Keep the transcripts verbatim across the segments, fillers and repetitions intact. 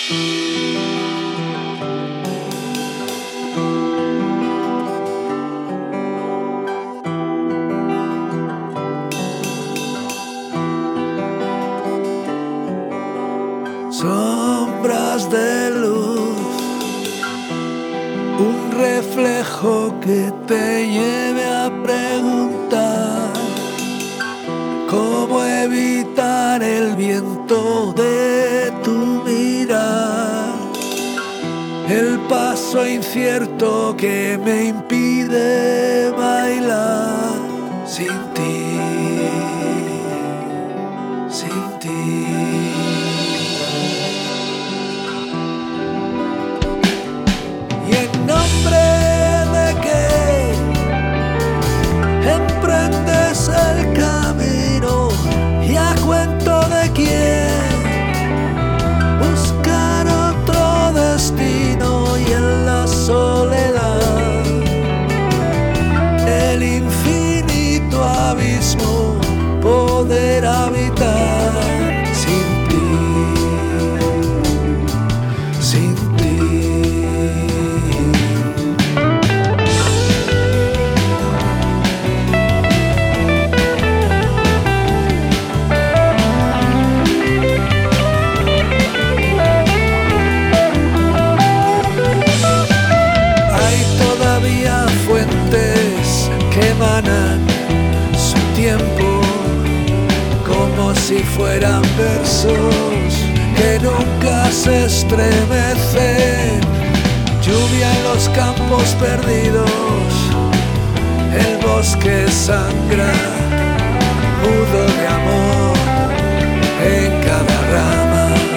Sombras de luz, un reflejo que te lleve a preguntar cómo evitar el viento de tu mirar, el paso incierto que me impide bailar sin ti, sin ti. Y en nombre de que emprendes el camino, y a cuento de quién buscar otro destino, y en la soledad el infinito abismo poder habitar sin ti, sin ti. Que emanan su tiempo como si fueran versos que nunca se estremecen. Lluvia en los campos perdidos, el bosque sangra, mudo de amor en cada rama.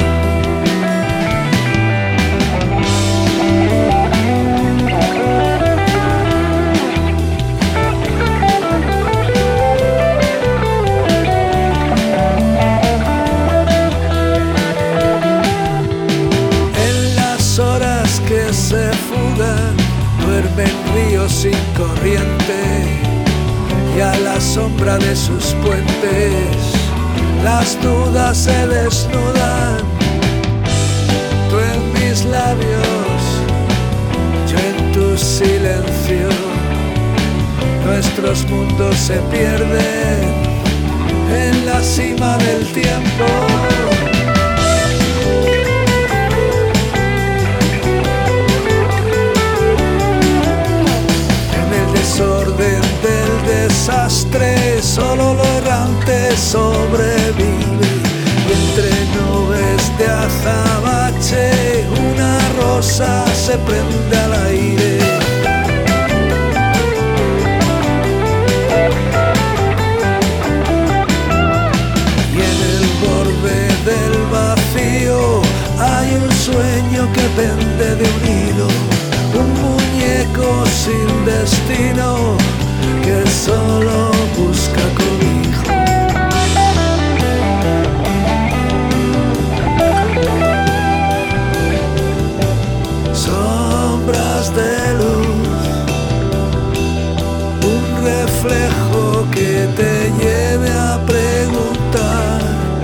Se fugan, duermen ríos sin corriente, y a la sombra de sus puentes las dudas se desnudan. Tú en mis labios, yo en tu silencio, nuestros mundos se pierden en la cima del tiempo. Desorden del desastre, solo lo errante sobrevive, y entre nubes de azabache una rosa se prende al aire. Y en el borde del vacío hay un sueño que pende de un hilo, un muñeco sin destino que solo busca cobijo. Sombras de luz, un reflejo que te lleve a preguntar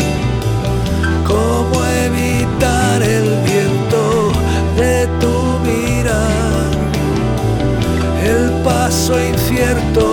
cómo evitar el viento de tu mirar, el paso incierto